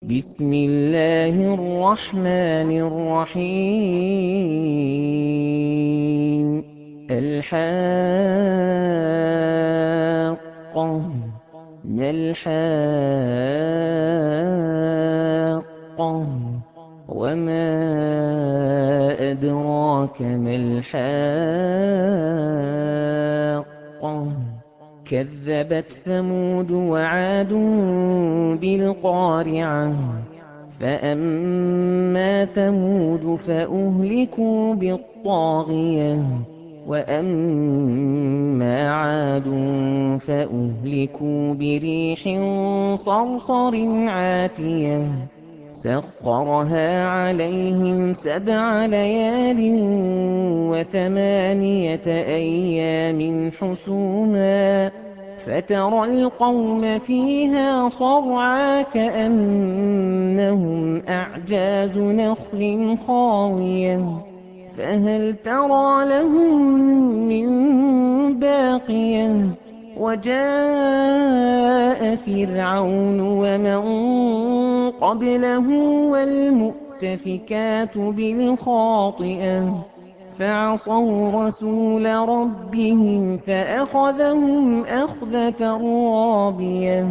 بسم الله الرحمن الرحيم الحاقة ما الحاقة وما أدراك ما الحاقة كذبت ثمود وعاد بالقارعة فأما ثمود فأهلكوا بالطاغية وأما عاد فأهلكوا بريح صرصر عاتية سخرها عليهم 7 ليال و8 أيام حسوما فترى القوم فيها صرعى كأنهم أعجاز نخل خاوية فهل ترى لهم من باقية وجاء فرعون ومن قبله والمؤتفكات بالخاطئة فعصوا رسول ربهم فأخذهم أخذة رابية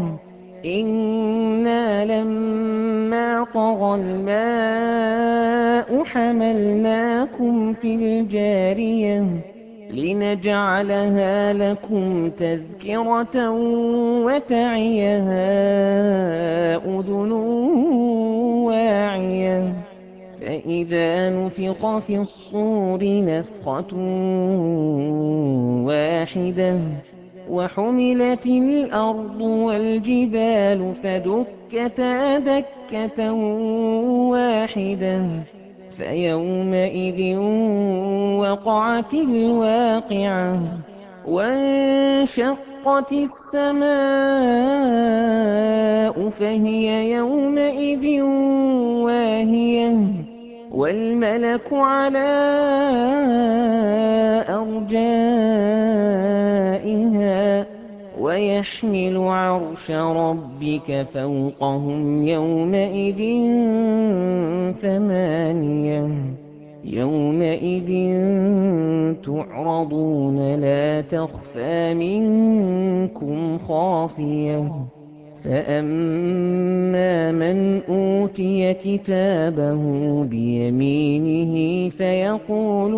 إنا لما طغى الماء حملناكم في الجارية لنجعلها لكم تذكرة وتعيها أذن واعية فإذا نفخ في الصور نفخة واحدة وحملت الأرض والجبال فدكتا دكة واحدة فيومئذ وقعت الواقعة وانشقت السماء فهي يومئذ واهية والملك على أرجائها ويحمل عرش ربك فوقهم يومئذ 8 يومئذ تعرضون لا تخفى منكم خافية فأما من أوتي كتابه بيمينه فيقول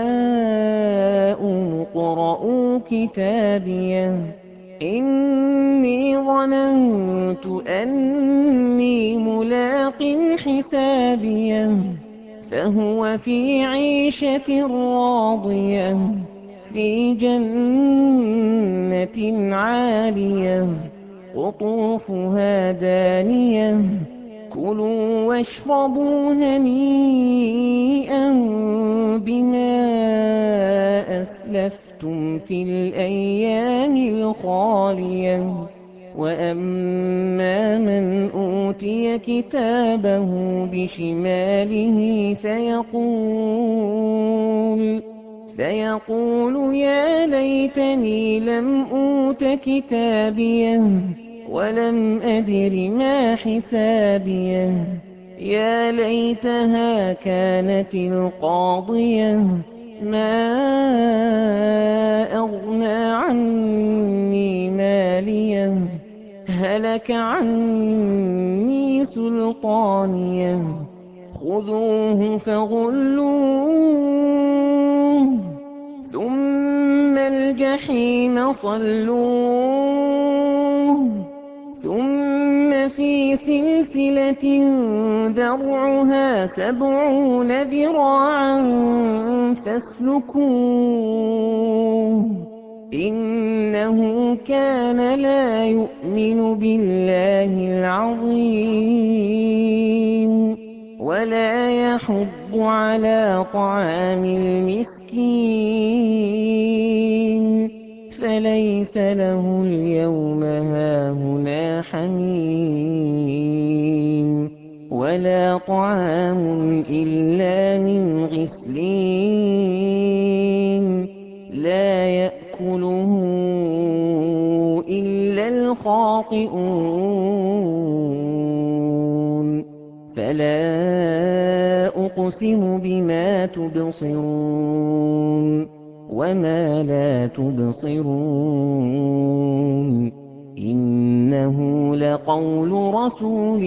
هاؤم اقرءوا كتابيه إني ظننت أني ملاق حسابيه فهو في عيشة راضية في جنة عالية قطوفها دانية كلوا واشربوا هنيئا بما أسلفتم في الأيام الخالية وأما من أوتي كتابه بشماله فيقول يا ليتني لم أوت كتابيه ولم أدر ما حسابيه يا ليتها كانت القاضية ما أغنى عني ماليه هلك عني سلطانيه خذوه فغلوه ثم الجحيم صلوه ثم في سلسلة ذرعها 70 ذراعا فاسلكوه إنه كان لا يؤمن بالله العظيم ولا يحض على طعام المسكين فليس له اليوم هاهنا حميم ولا طعام إلا من غسلين لا يأكله إلا الخاطئون فَلَا أُقْسِمُ بِمَا تُبْصِرُونَ وَمَا لَا تُبْصِرُونَ إِنَّهُ لَقَوْلُ رَسُولٍ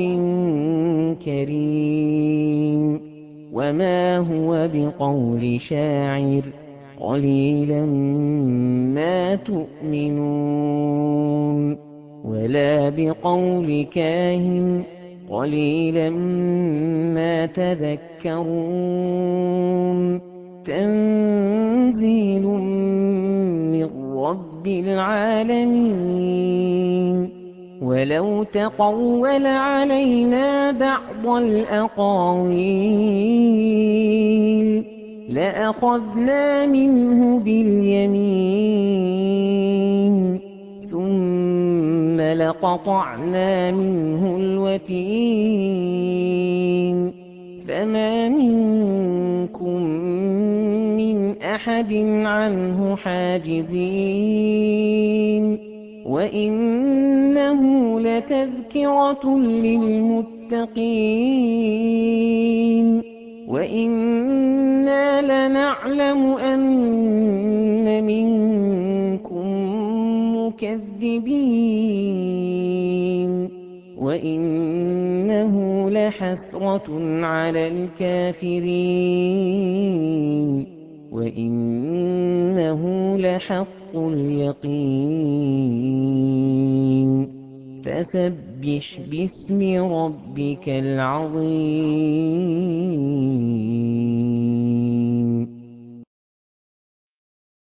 كَرِيمٍ وَمَا هُوَ بِقَوْلِ شَاعِرٍ قَلِيلًا مَا تُؤْمِنُونَ وَلَا بِقَوْلِ كَاهِنٍ قَلِيلًا مَا تَذَكَّرُونَ تَنزِيلٌ مِّن رَّبِّ الْعَالَمِينَ وَلَوْ تَقَوَّلَ عَلَيْنَا بَعْضَ الْأَقَاوِيلِ لَأَخَذْنَا مِنْهُ بِالْيَمِينِ ثُمَّ لَقَطَعْنَا مِنْهُ الْوَتِينَ فَمَا مِنكُم مِّنْ أَحَدٍ عَنْهُ حَاجِزِينَ وَإِنَّهُ لَتَذْكِرَةٌ لِّلْمُتَّقِينَ وَإِنَّا لَنَعْلَمُ أَنَّ مِنكُم مُّكَذِّبِينَ وَإِنَّهُ لَحَسْرَةٌ عَلَى الْكَافِرِينَ وَإِنَّهُ لَحَقُّ الْيَقِينِ فَسَبِّحْ بِاسْمِ رَبِّكَ الْعَظِيمِ